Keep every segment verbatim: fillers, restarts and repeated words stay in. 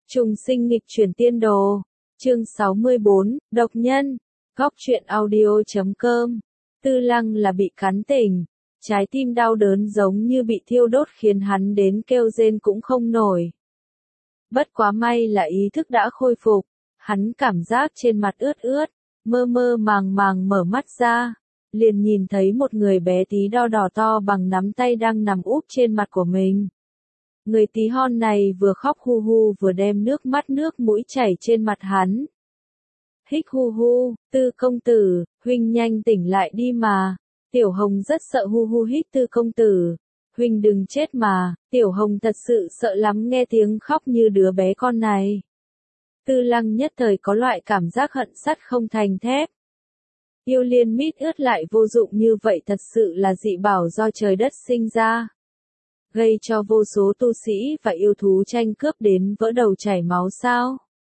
Trùng sinh nghịch chuyển tiên đồ. Chương sáu mươi bốn, độc nhân. Góc truyện audio chấm com. Tư Lăng là bị cắn tỉnh. Trái tim đau đớn giống như bị thiêu đốt khiến hắn đến kêu rên cũng không nổi. Bất quá may là ý thức đã khôi phục. Hắn cảm giác trên mặt ướt ướt, mơ mơ màng màng mở mắt ra. Liền nhìn thấy một người bé tí đo đỏ to bằng nắm tay đang nằm úp trên mặt của mình. Người tí hon này vừa khóc hu hu vừa đem nước mắt nước mũi chảy trên mặt hắn. Hích hu hu, Tư công tử, huynh nhanh tỉnh lại đi mà. Tiểu Hồng rất sợ hu hu hít Tư công tử. Huynh đừng chết mà, Tiểu Hồng thật sự sợ lắm nghe tiếng khóc như đứa bé con này. Tư Lăng nhất thời có loại cảm giác hận sắt không thành thép. Yêu liên mít ướt lại vô dụng như vậy thật sự là dị bảo do trời đất sinh ra. Gây cho vô số tu sĩ và yêu thú tranh cướp đến vỡ đầu chảy máu sao?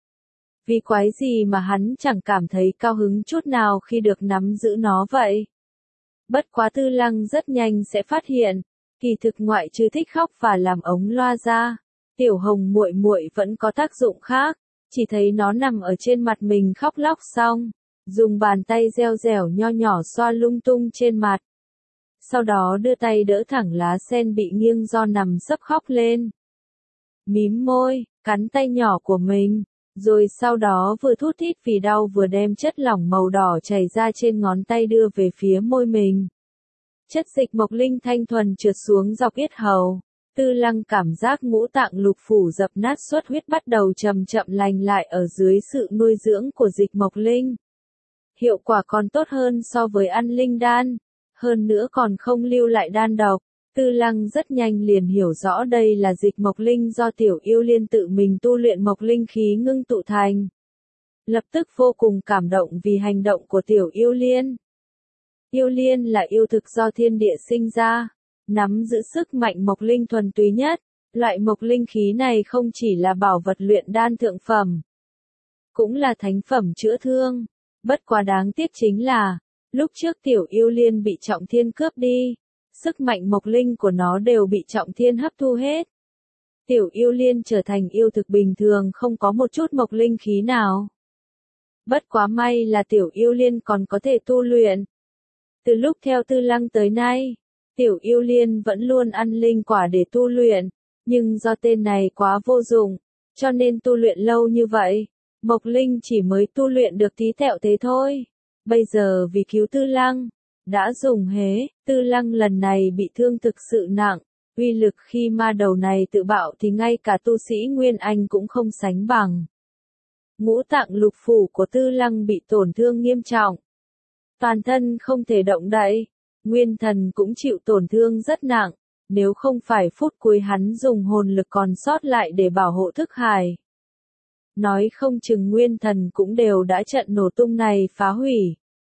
Vì quái gì mà hắn chẳng cảm thấy cao hứng chút nào khi được nắm giữ nó vậy? Bất quá Tư Lăng rất nhanh sẽ phát hiện, kỳ thực ngoại trừ thích khóc và làm ống loa ra, Tiểu Hồng muội muội vẫn có tác dụng khác. Chỉ thấy nó nằm ở trên mặt mình khóc lóc xong, dùng bàn tay reo rẻo nho nhỏ xoa lung tung trên mặt. Sau đó đưa tay đỡ thẳng lá sen bị nghiêng do nằm sấp khóc lên. Mím môi, cắn tay nhỏ của mình, rồi sau đó vừa thút thít vì đau vừa đem chất lỏng màu đỏ chảy ra trên ngón tay đưa về phía môi mình. Chất dịch mộc linh thanh thuần trượt xuống dọc yết hầu. Tư Lăng cảm giác ngũ tạng lục phủ dập nát xuất huyết bắt đầu chậm chậm lành lại ở dưới sự nuôi dưỡng của dịch mộc linh. Hiệu quả còn tốt hơn so với ăn linh đan, hơn nữa còn không lưu lại đan độc. Tư Lăng rất nhanh liền hiểu rõ đây là dịch mộc linh do tiểu yêu liên tự mình tu luyện mộc linh khí ngưng tụ thành. Lập tức vô cùng cảm động vì hành động của tiểu yêu liên. Yêu liên là yêu thực do thiên địa sinh ra, nắm giữ sức mạnh mộc linh thuần túy nhất. Loại mộc linh khí này không chỉ là bảo vật luyện đan thượng phẩm, cũng là thánh phẩm chữa thương. Bất quá đáng tiếc chính là, lúc trước tiểu yêu liên bị trọng thiên cướp đi, sức mạnh mộc linh của nó đều bị trọng thiên hấp thu hết. Tiểu yêu liên trở thành yêu thực bình thường không có một chút mộc linh khí nào. Bất quá may là tiểu yêu liên còn có thể tu luyện. Từ lúc theo Tư Lăng tới nay, tiểu yêu liên vẫn luôn ăn linh quả để tu luyện, nhưng do tên này quá vô dụng, cho nên tu luyện lâu như vậy, mộc linh chỉ mới tu luyện được tí tẹo thế thôi. Bây giờ vì cứu Tư Lăng, đã dùng hế, Tư Lăng lần này bị thương thực sự nặng, uy lực khi ma đầu này tự bạo thì ngay cả tu sĩ Nguyên Anh cũng không sánh bằng. Ngũ tạng lục phủ của Tư Lăng bị tổn thương nghiêm trọng. Toàn thân không thể động đậy, nguyên thần cũng chịu tổn thương rất nặng, nếu không phải phút cuối hắn dùng hồn lực còn sót lại để bảo hộ thức hải. Nói không chừng nguyên thần cũng đều đã trận nổ tung này phá hủy.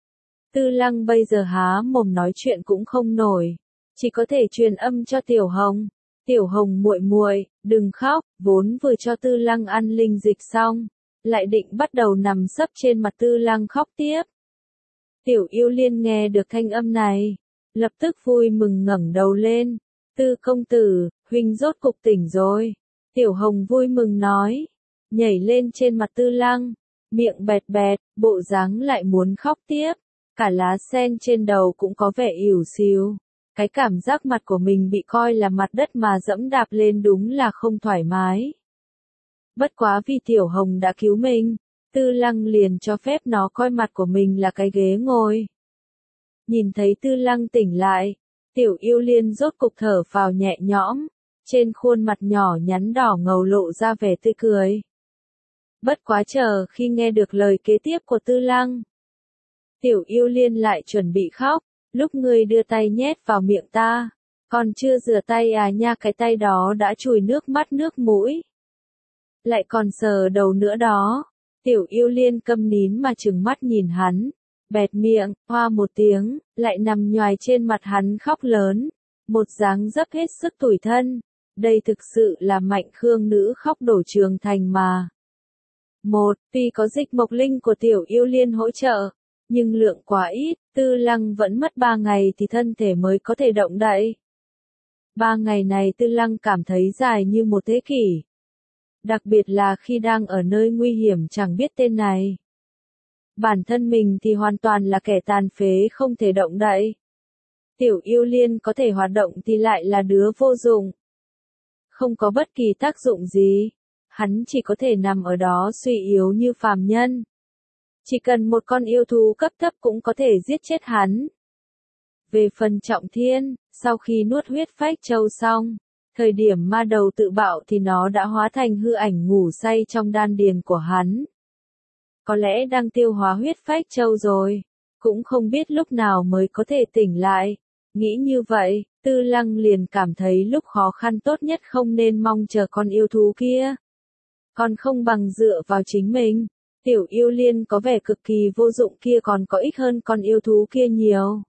Tư Lăng bây giờ há mồm nói chuyện cũng không nổi, chỉ có thể truyền âm cho Tiểu Hồng. Tiểu Hồng muội muội, đừng khóc, vốn vừa cho Tư Lăng ăn linh dịch xong, lại định bắt đầu nằm sấp trên mặt Tư Lăng khóc tiếp. Tiểu yêu liên nghe được thanh âm này, lập tức vui mừng ngẩng đầu lên. Tư công tử, huynh rốt cục tỉnh rồi. Tiểu Hồng vui mừng nói, nhảy lên trên mặt Tư Lăng, miệng bẹt bẹt, bộ dáng lại muốn khóc tiếp. Cả lá sen trên đầu cũng có vẻ ỉu xìu. Cái cảm giác mặt của mình bị coi là mặt đất mà dẫm đạp lên đúng là không thoải mái. Bất quá vì Tiểu Hồng đã cứu mình, Tư Lăng liền cho phép nó coi mặt của mình là cái ghế ngồi. Nhìn thấy Tư Lăng tỉnh lại, tiểu yêu liên rốt cục thở phào nhẹ nhõm, trên khuôn mặt nhỏ nhắn đỏ ngầu lộ ra vẻ tươi cười. Bất quá chờ khi nghe được lời kế tiếp của Tư Lăng, tiểu yêu liên lại chuẩn bị khóc. Lúc ngươi đưa tay nhét vào miệng ta, còn chưa rửa tay à nha, cái tay đó đã chùi nước mắt nước mũi, lại còn sờ đầu nữa đó. Tiểu yêu liên câm nín mà trừng mắt nhìn hắn, bẹt miệng, hoa một tiếng, lại nằm nhoài trên mặt hắn khóc lớn, một dáng dấp hết sức tủi thân. Đây thực sự là mạnh khương nữ khóc đổ trường thành mà. Một, tuy có dịch mộc linh của tiểu yêu liên hỗ trợ, nhưng lượng quá ít, Tư Lăng vẫn mất ba ngày thì thân thể mới có thể động đậy. Ba ngày này Tư Lăng cảm thấy dài như một thế kỷ. Đặc biệt là khi đang ở nơi nguy hiểm chẳng biết tên này. Bản thân mình thì hoàn toàn là kẻ tàn phế không thể động đậy. Tiểu Yêu Liên có thể hoạt động thì lại là đứa vô dụng. Không có bất kỳ tác dụng gì. Hắn chỉ có thể nằm ở đó suy yếu như phàm nhân. Chỉ cần một con yêu thú cấp thấp cũng có thể giết chết hắn. Về phần Trọng Thiên, sau khi nuốt huyết phách châu xong, thời điểm ma đầu tự bạo thì nó đã hóa thành hư ảnh ngủ say trong đan điền của hắn. Có lẽ đang tiêu hóa huyết phách châu rồi, cũng không biết lúc nào mới có thể tỉnh lại. Nghĩ như vậy, Tư Lăng liền cảm thấy lúc khó khăn tốt nhất không nên mong chờ con yêu thú kia. Còn không bằng dựa vào chính mình. Tiểu Yêu Liên có vẻ cực kỳ vô dụng kia còn có ích hơn con yêu thú kia nhiều.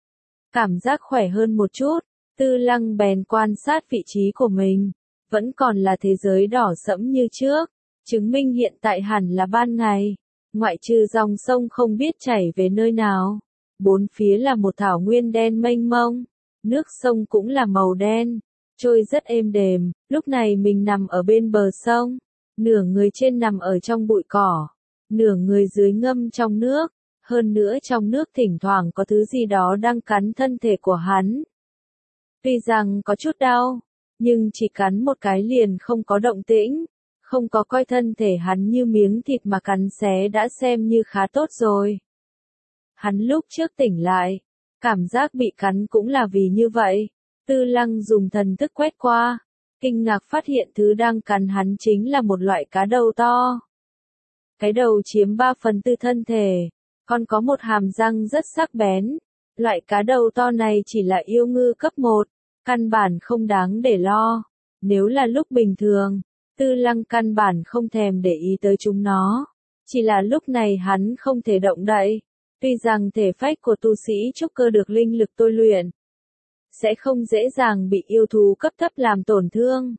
Cảm giác khỏe hơn một chút, Tư Lăng bèn quan sát vị trí của mình. Vẫn còn là thế giới đỏ sẫm như trước, chứng minh hiện tại hẳn là ban ngày. Ngoại trừ dòng sông không biết chảy về nơi nào. Bốn phía là một thảo nguyên đen mênh mông. Nước sông cũng là màu đen, trôi rất êm đềm. Lúc này mình nằm ở bên bờ sông. Nửa người trên nằm ở trong bụi cỏ, nửa người dưới ngâm trong nước, hơn nữa trong nước thỉnh thoảng có thứ gì đó đang cắn thân thể của hắn. Tuy rằng có chút đau, nhưng chỉ cắn một cái liền không có động tĩnh, không có coi thân thể hắn như miếng thịt mà cắn xé đã xem như khá tốt rồi. Hắn lúc trước tỉnh lại, cảm giác bị cắn cũng là vì như vậy. Tư Lăng dùng thần thức quét qua, kinh ngạc phát hiện thứ đang cắn hắn chính là một loại cá đầu to. Cái đầu chiếm ba phần tư thân thể, còn có một hàm răng rất sắc bén. Loại cá đầu to này chỉ là yêu ngư cấp một, căn bản không đáng để lo. Nếu là lúc bình thường, Tư Lăng căn bản không thèm để ý tới chúng nó. Chỉ là lúc này hắn không thể động đậy. Tuy rằng thể phách của tu sĩ trúc cơ được linh lực tôi luyện, sẽ không dễ dàng bị yêu thú cấp thấp làm tổn thương.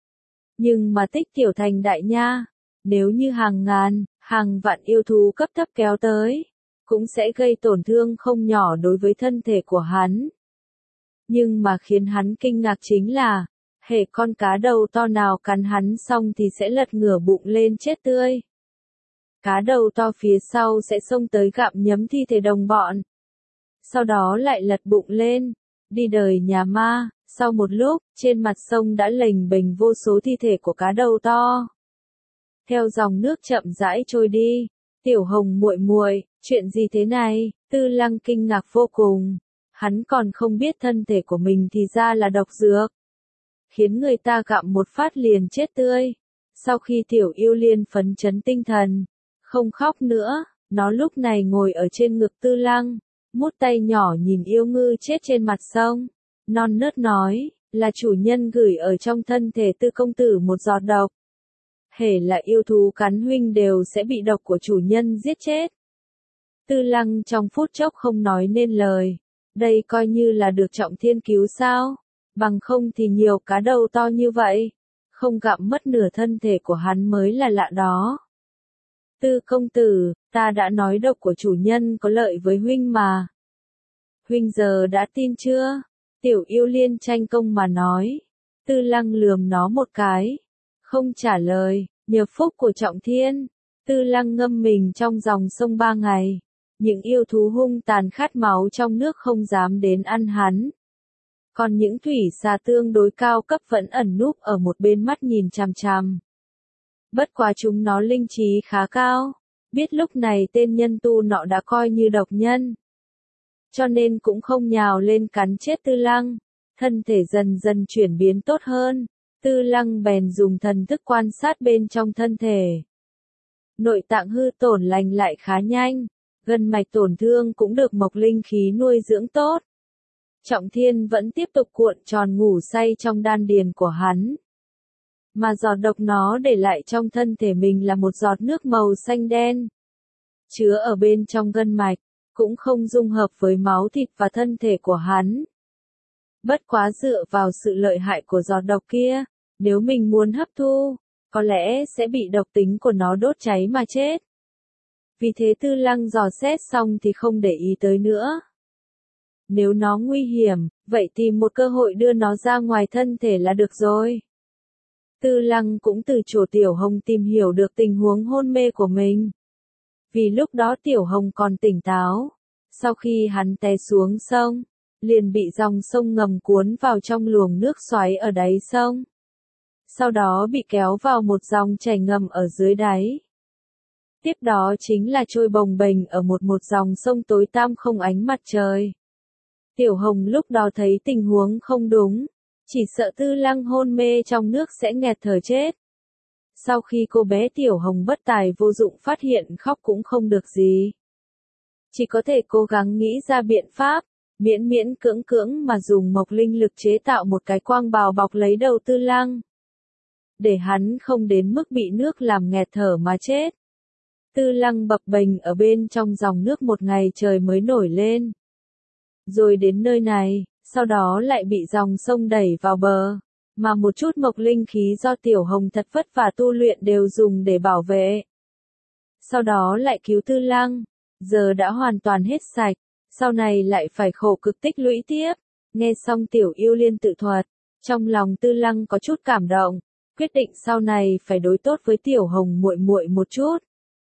Nhưng mà tích tiểu thành đại nha, nếu như hàng ngàn, hàng vạn yêu thú cấp thấp kéo tới, cũng sẽ gây tổn thương không nhỏ đối với thân thể của hắn. Nhưng mà khiến hắn kinh ngạc chính là, hễ con cá đầu to nào cắn hắn xong thì sẽ lật ngửa bụng lên chết tươi. Cá đầu to phía sau sẽ xông tới gặm nhấm thi thể đồng bọn. Sau đó lại lật bụng lên, đi đời nhà ma. Sau một lúc, trên mặt sông đã lềnh bềnh vô số thi thể của cá đầu to. Theo dòng nước chậm rãi trôi đi, Tiểu Hồng muội muội, chuyện gì thế này? Tư Lăng kinh ngạc vô cùng. Hắn còn không biết thân thể của mình thì ra là độc dược, khiến người ta gặm một phát liền chết tươi. Sau khi Tiểu Yêu Liên phấn chấn tinh thần, không khóc nữa, nó lúc này ngồi ở trên ngực Tư Lăng, mút tay nhỏ nhìn yêu ngư chết trên mặt sông. Non nớt nói, là chủ nhân gửi ở trong thân thể Tư công tử một giọt độc. Hễ là yêu thú cắn huynh đều sẽ bị độc của chủ nhân giết chết. Tư Lăng trong phút chốc không nói nên lời. Đây coi như là được Trọng Thiên cứu sao? Bằng không thì nhiều cá đầu to như vậy, không gặm mất nửa thân thể của hắn mới là lạ đó. Tư công tử, ta đã nói độc của chủ nhân có lợi với huynh mà. Huynh giờ đã tin chưa? Tiểu Yêu Liên tranh công mà nói. Tư Lăng lườm nó một cái, không trả lời. Nhờ phúc của Trọng Thiên, Tư Lăng ngâm mình trong dòng sông ba ngày. Những yêu thú hung tàn khát máu trong nước không dám đến ăn hắn. Còn những thủy xà tương đối cao cấp vẫn ẩn núp ở một bên mắt nhìn chằm chằm. Bất quá chúng nó linh trí khá cao, biết lúc này tên nhân tu nọ đã coi như độc nhân, cho nên cũng không nhào lên cắn chết Tư Lăng. Thân thể dần dần chuyển biến tốt hơn, Tư Lăng bèn dùng thần thức quan sát bên trong thân thể. Nội tạng hư tổn lành lại khá nhanh, gân mạch tổn thương cũng được mộc linh khí nuôi dưỡng tốt. Trọng Thiên vẫn tiếp tục cuộn tròn ngủ say trong đan điền của hắn. Mà giọt độc nó để lại trong thân thể mình là một giọt nước màu xanh đen, chứa ở bên trong gân mạch, cũng không dung hợp với máu thịt và thân thể của hắn. Bất quá dựa vào sự lợi hại của giọt độc kia, nếu mình muốn hấp thu, có lẽ sẽ bị độc tính của nó đốt cháy mà chết. Vì thế Tư Lăng dò xét xong thì không để ý tới nữa. Nếu nó nguy hiểm, vậy tìm một cơ hội đưa nó ra ngoài thân thể là được rồi. Tư Lăng cũng từ chỗ Tiểu Hồng tìm hiểu được tình huống hôn mê của mình. Vì lúc đó Tiểu Hồng còn tỉnh táo. Sau khi hắn té xuống sông, liền bị dòng sông ngầm cuốn vào trong luồng nước xoáy ở đáy sông. Sau đó bị kéo vào một dòng chảy ngầm ở dưới đáy. Tiếp đó chính là trôi bồng bềnh ở một một dòng sông tối tăm không ánh mặt trời. Tiểu Hồng lúc đó thấy tình huống không đúng, chỉ sợ Tư Lăng hôn mê trong nước sẽ nghẹt thở chết. Sau khi cô bé Tiểu Hồng bất tài vô dụng phát hiện khóc cũng không được gì. Chỉ có thể cố gắng nghĩ ra biện pháp, miễn miễn cưỡng cưỡng mà dùng mộc linh lực chế tạo một cái quang bào bọc lấy đầu Tư Lăng. Để hắn không đến mức bị nước làm nghẹt thở mà chết. Tư Lăng bập bềnh ở bên trong dòng nước một ngày trời mới nổi lên. Rồi đến nơi này, sau đó lại bị dòng sông đẩy vào bờ, mà một chút mộc linh khí do Tiểu Hồng thật vất vả tu luyện đều dùng để bảo vệ. Sau đó lại cứu Tư Lăng, giờ đã hoàn toàn hết sạch, sau này lại phải khổ cực tích lũy tiếp. Nghe xong Tiểu Yêu Liên tự thuật, trong lòng Tư Lăng có chút cảm động, quyết định sau này phải đối tốt với Tiểu Hồng muội muội một chút.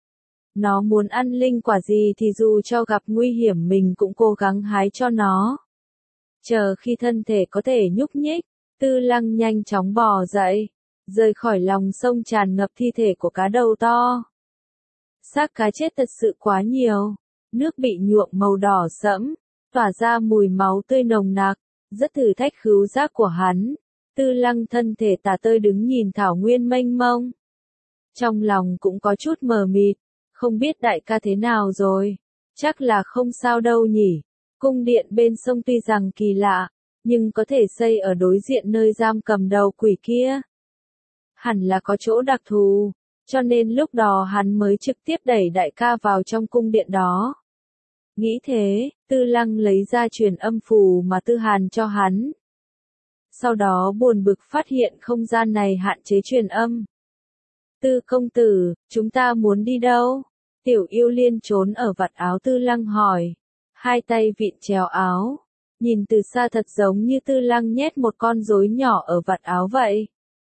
Nó muốn ăn linh quả gì thì dù cho gặp nguy hiểm mình cũng cố gắng hái cho nó. Chờ khi thân thể có thể nhúc nhích, Tư Lăng nhanh chóng bò dậy, rời khỏi lòng sông tràn ngập thi thể của cá đầu to. Xác cá chết thật sự quá nhiều, nước bị nhuộm màu đỏ sẫm, tỏa ra mùi máu tươi nồng nặc, rất thử thách khứu giác của hắn. Tư Lăng thân thể tả tơi đứng nhìn thảo nguyên mênh mông. Trong lòng cũng có chút mờ mịt, không biết đại ca thế nào rồi, chắc là không sao đâu nhỉ. Cung điện bên sông tuy rằng kỳ lạ, nhưng có thể xây ở đối diện nơi giam cầm đầu quỷ kia. Hẳn là có chỗ đặc thù, cho nên lúc đó hắn mới trực tiếp đẩy đại ca vào trong cung điện đó. Nghĩ thế, Tư Lăng lấy ra truyền âm phù mà Tư Hàn cho hắn. Sau đó buồn bực phát hiện không gian này hạn chế truyền âm. Tư công tử, chúng ta muốn đi đâu? Tiểu Yêu Liên trốn ở vạt áo Tư Lăng hỏi. Hai tay vịn chéo áo. Nhìn từ xa thật giống như Tư Lăng nhét một con rối nhỏ ở vạt áo vậy.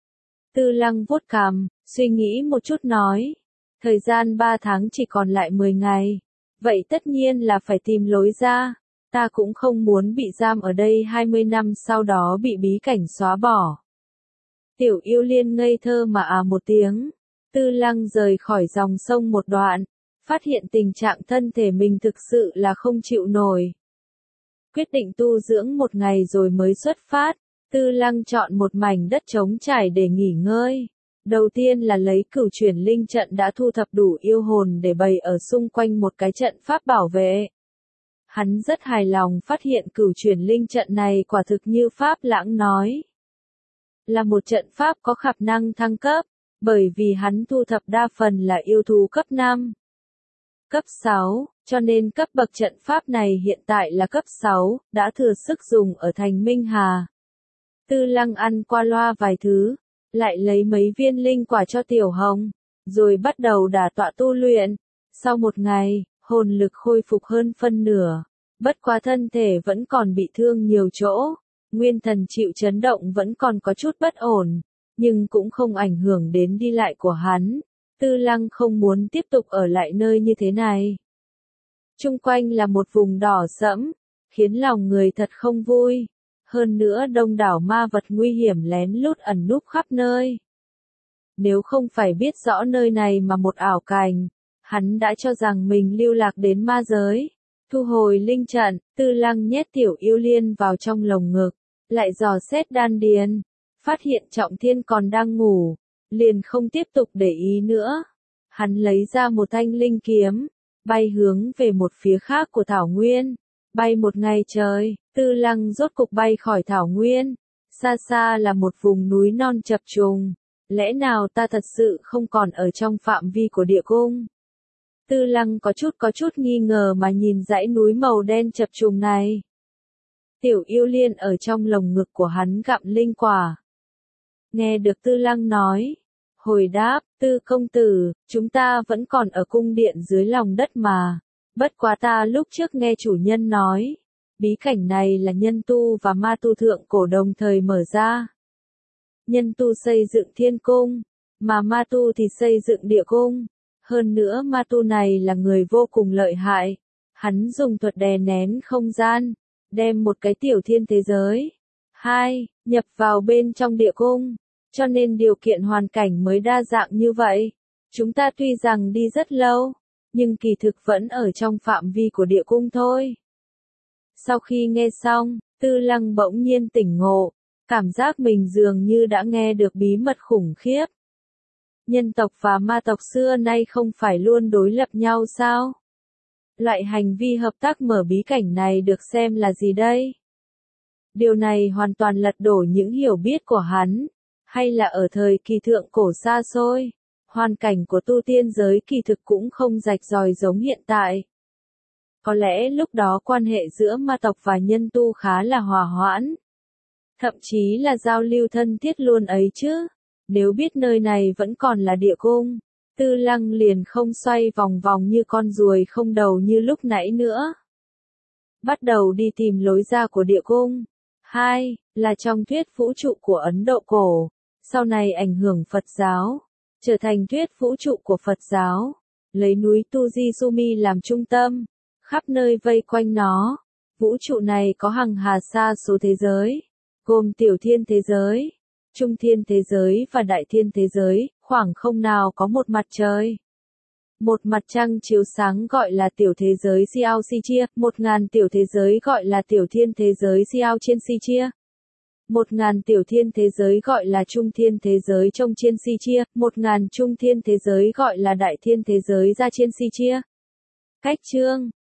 Tư Lăng vuốt cằm, suy nghĩ một chút nói. Thời gian ba tháng chỉ còn lại mười ngày. Vậy tất nhiên là phải tìm lối ra. Ta cũng không muốn bị giam ở đây hai mươi năm sau đó bị bí cảnh xóa bỏ. Tiểu Yêu Liên ngây thơ mà à một tiếng. Tư Lăng rời khỏi dòng sông một đoạn, phát hiện tình trạng thân thể mình thực sự là không chịu nổi. Quyết định tu dưỡng một ngày rồi mới xuất phát, Tư Lăng chọn một mảnh đất trống trải để nghỉ ngơi. Đầu tiên là lấy cửu chuyển linh trận đã thu thập đủ yêu hồn để bày ở xung quanh một cái trận pháp bảo vệ. Hắn rất hài lòng phát hiện cửu chuyển linh trận này quả thực như Pháp Lãng nói. Là một trận pháp có khả năng thăng cấp, bởi vì hắn thu thập đa phần là yêu thú cấp năm. Cấp sáu, cho nên cấp bậc trận pháp này hiện tại là cấp sáu, đã thừa sức dùng ở thành Minh Hà. Tư Lăng ăn qua loa vài thứ, lại lấy mấy viên linh quả cho Tiểu Hồng, rồi bắt đầu đả tọa tu luyện. Sau một ngày, hồn lực khôi phục hơn phân nửa, bất quá thân thể vẫn còn bị thương nhiều chỗ, nguyên thần chịu chấn động vẫn còn có chút bất ổn, nhưng cũng không ảnh hưởng đến đi lại của hắn. Tư Lăng không muốn tiếp tục ở lại nơi như thế này. Chung quanh là một vùng đỏ sẫm, khiến lòng người thật không vui. Hơn nữa đông đảo ma vật nguy hiểm lén lút ẩn núp khắp nơi. Nếu không phải biết rõ nơi này mà một ảo cảnh, hắn đã cho rằng mình lưu lạc đến ma giới. Thu hồi linh trận, Tư Lăng nhét Tiểu Yêu Liên vào trong lồng ngực, lại dò xét đan điền, phát hiện Trọng Thiên còn đang ngủ, liền không tiếp tục để ý nữa. Hắn lấy ra một thanh linh kiếm, bay hướng về một phía khác của Thảo Nguyên. Bay một ngày trời, Tư Lăng rốt cục bay khỏi Thảo Nguyên. Xa xa là một vùng núi non chập trùng. Lẽ nào ta thật sự không còn ở trong phạm vi của địa cung? Tư Lăng có chút có chút nghi ngờ mà nhìn dãy núi màu đen chập trùng này. Tiểu Yêu Liên ở trong lồng ngực của hắn gặm linh quả. Nghe được Tư Lăng nói, hồi đáp, Tư công tử, chúng ta vẫn còn ở cung điện dưới lòng đất mà. Bất quá ta lúc trước nghe chủ nhân nói, bí cảnh này là nhân tu và ma tu thượng cổ đồng thời mở ra. Nhân tu xây dựng thiên cung, mà ma tu thì xây dựng địa cung. Hơn nữa ma tu này là người vô cùng lợi hại. Hắn dùng thuật đè nén không gian, đem một cái tiểu thiên thế giới. Hai, nhập vào bên trong địa cung. Cho nên điều kiện hoàn cảnh mới đa dạng như vậy. Chúng ta tuy rằng đi rất lâu, nhưng kỳ thực vẫn ở trong phạm vi của địa cung thôi. Sau khi nghe xong, Tư Lăng bỗng nhiên tỉnh ngộ, cảm giác mình dường như đã nghe được bí mật khủng khiếp. Nhân tộc và ma tộc xưa nay không phải luôn đối lập nhau sao? Loại hành vi hợp tác mở bí cảnh này được xem là gì đây? Điều này hoàn toàn lật đổ những hiểu biết của hắn, hay là ở thời kỳ thượng cổ xa xôi, hoàn cảnh của tu tiên giới kỳ thực cũng không rạch ròi giống hiện tại. Có lẽ lúc đó quan hệ giữa ma tộc và nhân tu khá là hòa hoãn. Thậm chí là giao lưu thân thiết luôn ấy chứ. Nếu biết nơi này vẫn còn là địa cung, Tư Lăng liền không xoay vòng vòng như con ruồi không đầu như lúc nãy nữa. Bắt đầu đi tìm lối ra của địa cung. Hai, là trong thuyết vũ trụ của Ấn Độ cổ, sau này ảnh hưởng Phật giáo, trở thành thuyết vũ trụ của Phật giáo, lấy núi Tu-di Sumi làm trung tâm, khắp nơi vây quanh nó. Vũ trụ này có hằng hà sa số thế giới, gồm tiểu thiên thế giới, trung thiên thế giới và đại thiên thế giới, khoảng không nào có một mặt trời. Một mặt trăng chiếu sáng gọi là tiểu thế giới Xiao Si Chia, một ngàn tiểu thế giới gọi là tiểu thiên thế giới Xiao Trên Si Chia. Một ngàn tiểu thiên thế giới gọi là trung thiên thế giới Trong Trên Si Chia, một ngàn trung thiên thế giới gọi là đại thiên thế giới Ra Trên Si Chia. Cách chương